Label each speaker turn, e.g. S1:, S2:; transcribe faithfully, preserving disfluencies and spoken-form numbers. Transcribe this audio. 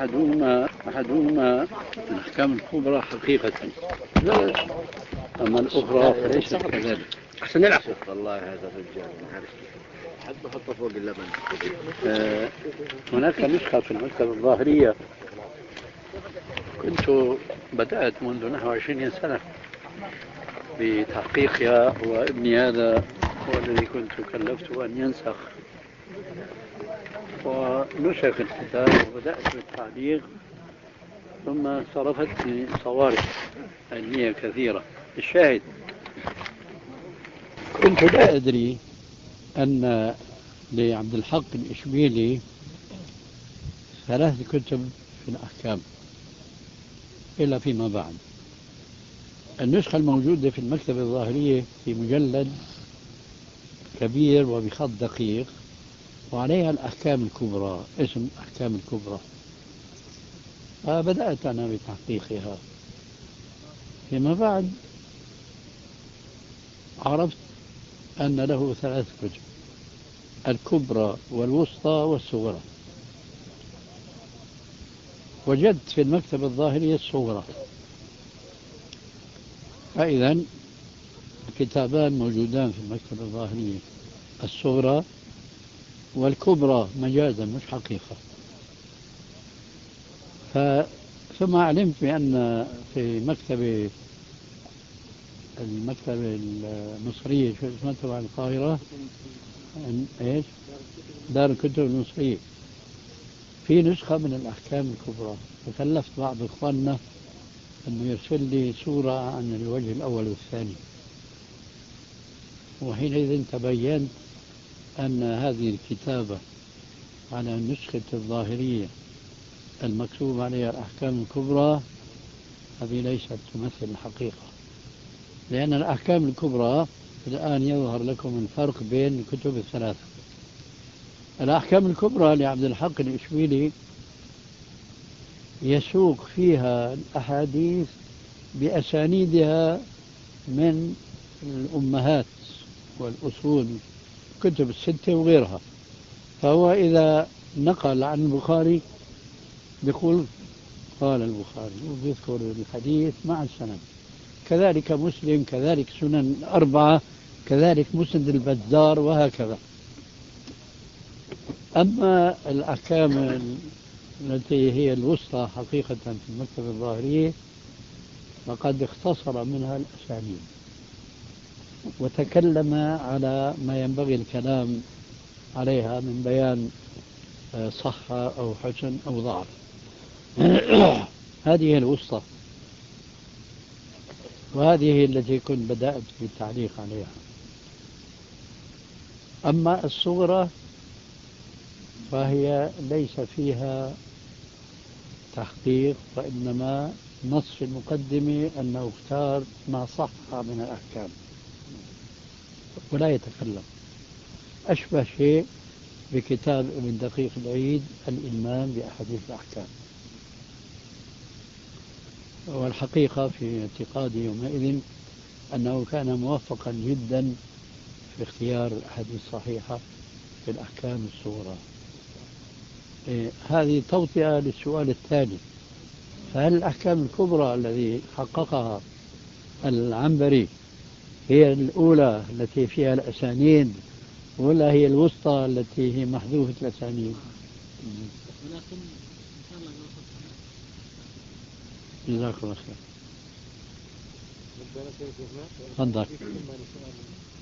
S1: أحدهما أحدهما الأحكام الكبرى حقيقة، أما الأخرى فليست كذلك.
S2: أحسن نلعب. والله هذا الرجال ما عارف كيف حد بحطه فوق اللبن.
S1: آه هناك نسخة في المكتبة الظاهرية كنت بدأت منذ نحو عشرين سنة بتحقيقها، وابني هذا هو الذي كنت كلفت أن ينسخ، ونسخ الكتاب وبدأت بالتعليق، ثم صرفتني صوارف علمية كثيرة. الشاهد، كنت لا أدري أن لعبد الحق الإشبيلي ثلاث كتب في الأحكام إلا فيما بعد. النسخة الموجودة في المكتبة الظاهرية في مجلد كبير وبخط دقيق، وعليها الأحكام الكبرى، اسم أحكام الكبرى. فبدأت أنا بتحقيقها. فيما بعد عرفت أن له ثلاث كتب: الكبرى والوسطى والصغرى. وجدت في المكتبة الظاهرية الصغرى، فإذا الكتابان موجودان في المكتبة الظاهرية، الصغرى والكبرى مجازا مش حقيقة. ف... ثم علمت بأن في مكتبة المكتبة المصرية، شو اسمها تبع القاهرة، ايش؟ دار الكتب المصرية، في نسخة من الأحكام الكبرى. فكلفت بعض إخواننا أنه يرسل لي صورة عن الوجه الأول والثاني، وحينئذ تبينت أن هذه الكتابة على النسخة الظاهرية المكتوب عليها الأحكام الكبرى هذه ليست تمثل الحقيقة، لأن الأحكام الكبرى الآن يظهر لكم الفرق بين الكتب الثلاثة. الأحكام الكبرى لعبد الحق الإشبيلي يسوق فيها الأحاديث بأسانيدها من الأمهات والأصول، كتب الستة وغيرها. فهو إذا نقل عن البخاري بيقول قال البخاري، وبيذكر الحديث مع السند. كذلك مسلم، كذلك سنن الأربعة، كذلك مسند البزار، وهكذا. أما الأحكام التي هي الوسطى حقيقة في المكتبة الظاهرية فقد اختصر منها الأسانيد وتكلم على ما ينبغي الكلام عليها من بيان صحة أو حسن أو ضعف. هذه هي الوسطى، وهذه هي التي كنت بدأت بالتعليق عليها. أما الصغرى فهي ليس فيها تحقيق، وإنما نص في المقدمة أنه اختار ما صح من الأحكام ولا يتكلم. أشبه شيء بكتاب ابن دقيق العيد الإلمام بأحاديث الأحكام. والحقيقة في اعتقادي يومئذ أنه كان موفقا جدا في اختيار الأحاديث الصحيحة في الأحكام الصغرى. إيه هذه توطئة للسؤال الثاني: فهل الأحكام الكبرى الذي حققها العنبري هي الأولى التي فيها الأسانيد، ولا هي الوسطى التي هي محذوفة الأسانيد؟ جزاك الله خير. تفضل.